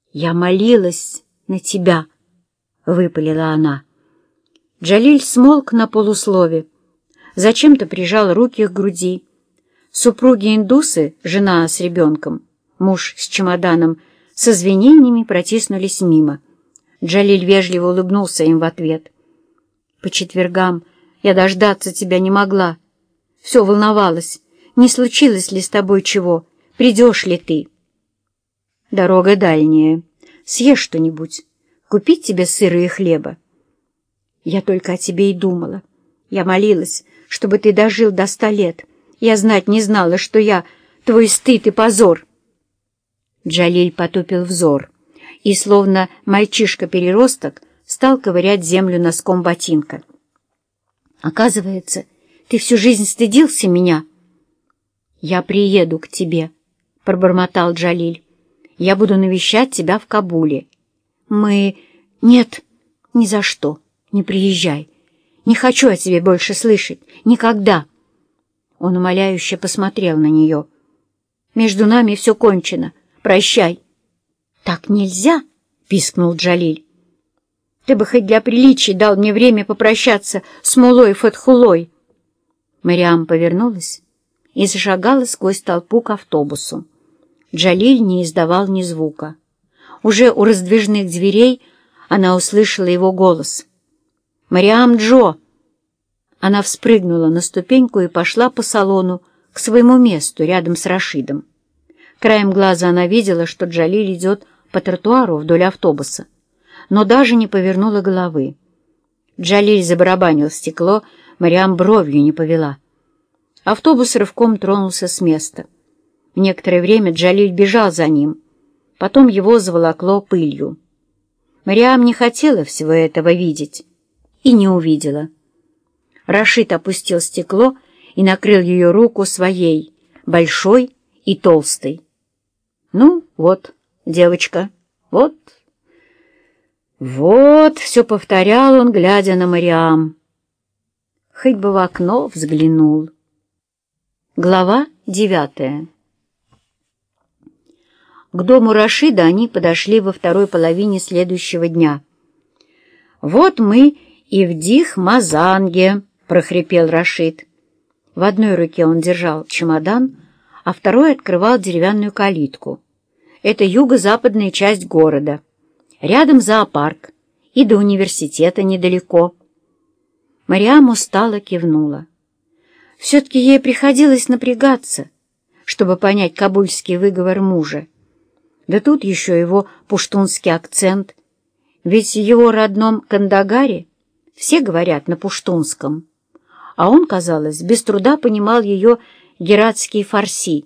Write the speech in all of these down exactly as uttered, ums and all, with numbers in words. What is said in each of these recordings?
«Я молилась на тебя», — выпалила она. Джалиль смолк на полуслове, зачем-то прижал руки к груди. Супруги-индусы, жена с ребенком, муж с чемоданом, с извинениями протиснулись мимо. Джалиль вежливо улыбнулся им в ответ. «По четвергам я дождаться тебя не могла. Все волновалась, не случилось ли с тобой чего, придешь ли ты?» «Дорога дальняя. Съешь что-нибудь. Купить тебе сыра и хлеба?» «Я только о тебе и думала. Я молилась, чтобы ты дожил до ста лет. Я знать не знала, что я твой стыд и позор». Джалиль потупил взор и, словно мальчишка-переросток, стал ковырять землю носком ботинка. «Оказывается, ты всю жизнь стыдился меня?» «Я приеду к тебе», — пробормотал Джалиль. «Я буду навещать тебя в Кабуле. Мы... Нет, ни за что. Не приезжай. Не хочу о тебе больше слышать. Никогда». Он умоляюще посмотрел на нее. «Между нами все кончено. Прощай». «Так нельзя», — пискнул Джалиль. «Ты бы хоть для приличия дал мне время попрощаться с Мулой Фатхулой». Мариам повернулась и зашагала сквозь толпу к автобусу. Джалиль не издавал ни звука. Уже у раздвижных дверей она услышала его голос. «Мариам Джо!» Она вспрыгнула на ступеньку и пошла по салону к своему месту рядом с Рашидом. Краем глаза она видела, что Джалиль идет по тротуару вдоль автобуса, но даже не повернула головы. Джалиль забарабанил в стекло, Мариам бровью не повела. Автобус рывком тронулся с места. Некоторое время Джалиль бежал за ним, потом его заволокло пылью. Мариам не хотела всего этого видеть и не увидела. Рашид опустил стекло и накрыл ее руку своей, большой и толстой. «Ну, вот, девочка, вот». «Вот», — все повторял он, глядя на Мариам. Хоть бы в окно взглянул. Глава девятая. К дому Рашида они подошли во второй половине следующего дня. «Вот мы и в Дих-Мазанге», — прохрипел Рашид. В одной руке он держал чемодан, а второй открывал деревянную калитку. Это юго-западная часть города. Рядом зоопарк, и до университета недалеко. Мариам устало кивнула. Все-таки ей приходилось напрягаться, чтобы понять кабульский выговор мужа. Да тут еще его пуштунский акцент, ведь в его родном Кандагаре все говорят на пуштунском, а он, казалось, без труда понимал ее гератские фарси.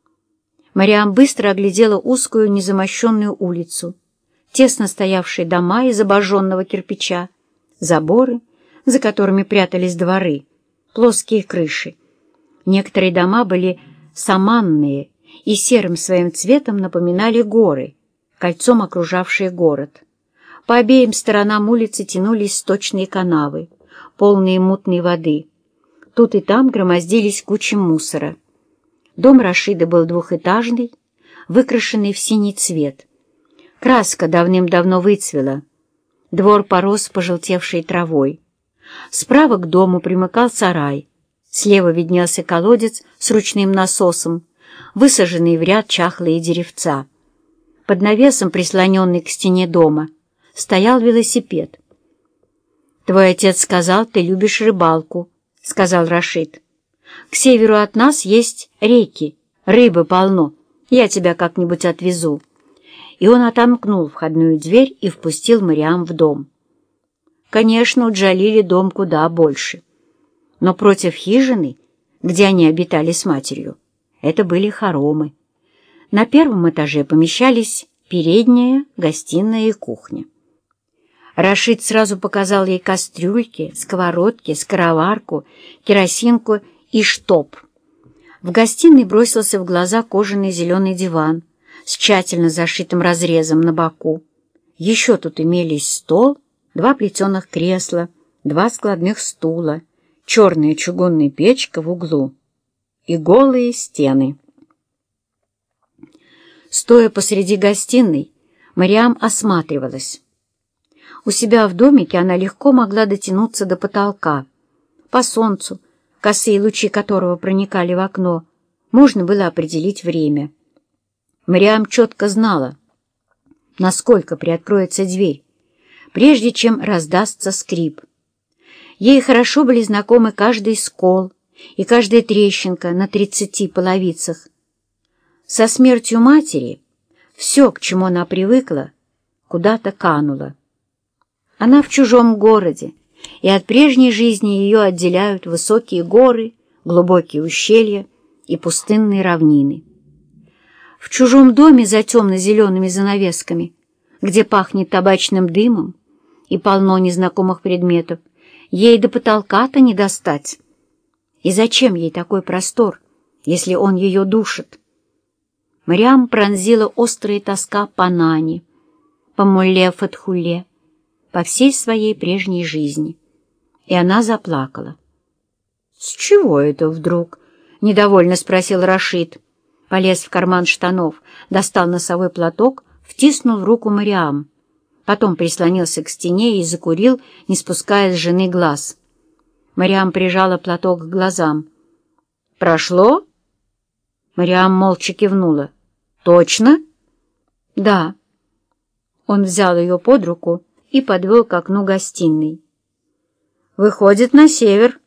Мариам быстро оглядела узкую незамощенную улицу, тесно стоявшие дома из обожженного кирпича, заборы, за которыми прятались дворы, плоские крыши. Некоторые дома были саманные и серым своим цветом напоминали горы, кольцом окружавшие город. По обеим сторонам улицы тянулись сточные канавы, полные мутной воды. Тут и там громоздились кучи мусора. Дом Рашида был двухэтажный, выкрашенный в синий цвет. Краска давным-давно выцвела. Двор порос пожелтевшей травой. Справа к дому примыкал сарай. Слева виднелся колодец с ручным насосом, высаженные в ряд чахлые деревца. Под навесом, прислоненный к стене дома, стоял велосипед. «Твой отец сказал, ты любишь рыбалку», — сказал Рашид. «К северу от нас есть реки, рыбы полно. Я тебя как-нибудь отвезу». И он отомкнул входную дверь и впустил Мариам в дом. Конечно, у Джалили дом куда больше. Но против хижины, где они обитали с матерью, это были хоромы. На первом этаже помещались передняя, гостиная и кухня. Рашид сразу показал ей кастрюльки, сковородки, скороварку, керосинку и штоп. В гостиной бросился в глаза кожаный зеленый диван с тщательно зашитым разрезом на боку. Еще тут имелись стол, два плетеных кресла, два складных стула, черная чугунная печка в углу и голые стены. Стоя посреди гостиной, Мариам осматривалась. У себя в домике она легко могла дотянуться до потолка. По солнцу, косые лучи которого проникали в окно, можно было определить время. Мариам четко знала, насколько приоткроется дверь, прежде чем раздастся скрип. Ей хорошо были знакомы каждый скол и каждая трещинка на тридцати половицах. Со смертью матери все, к чему она привыкла, куда-то кануло. Она в чужом городе, и от прежней жизни ее отделяют высокие горы, глубокие ущелья и пустынные равнины. В чужом доме за темно-зелеными занавесками, где пахнет табачным дымом и полно незнакомых предметов, ей до потолка-то не достать. И зачем ей такой простор, если он ее душит? Мариам пронзила острая тоска по Нане, по Мулле Фатхулле, по всей своей прежней жизни. И она заплакала. «С чего это вдруг?» — недовольно спросил Рашид. Полез в карман штанов, достал носовой платок, втиснул в руку Мариам. Потом прислонился к стене и закурил, не спуская с жены глаз. Мариам прижала платок к глазам. «Прошло?» Мариам молча кивнула. «Точно?» «Да». Он взял ее под руку и подвел к окну гостиной. «Выходит на север».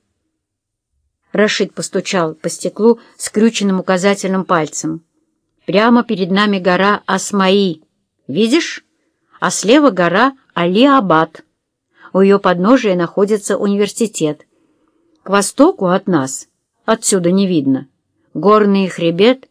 Рашид постучал по стеклу скрюченным указательным пальцем. «Прямо перед нами гора Асмаи. Видишь? А слева гора Али-Абад. У ее подножия находится университет. К востоку от нас, отсюда не видно, горный хребет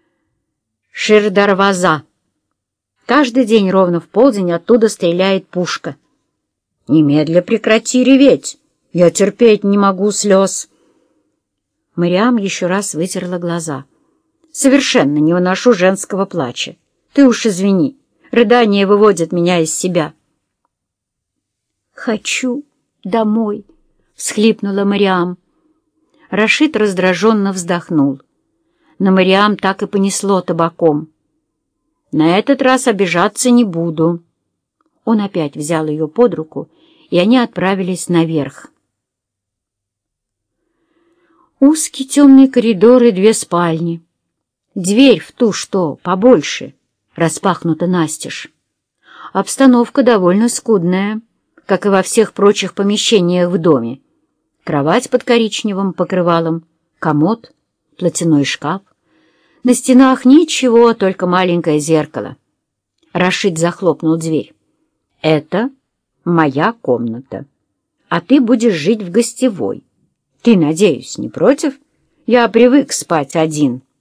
Ширдарваза. Каждый день ровно в полдень оттуда стреляет пушка. Немедля прекрати реветь, я терпеть не могу слез». Мариам еще раз вытерла глаза. «Совершенно не выношу женского плача. Ты уж извини, рыдание выводит меня из себя». «Хочу домой», — всхлипнула Мариам. Рашид раздраженно вздохнул. На Мариам так и понесло табаком. «На этот раз обижаться не буду». Он опять взял ее под руку, и они отправились наверх. Узкий темный коридор и две спальни. Дверь в ту, что побольше, распахнута настежь. Обстановка довольно скудная, как и во всех прочих помещениях в доме. Кровать под коричневым покрывалом, комод, платяной шкаф. На стенах ничего, только маленькое зеркало. Рашид захлопнул дверь. «Это моя комната, а ты будешь жить в гостевой. Ты, надеюсь, не против? Я привык спать один».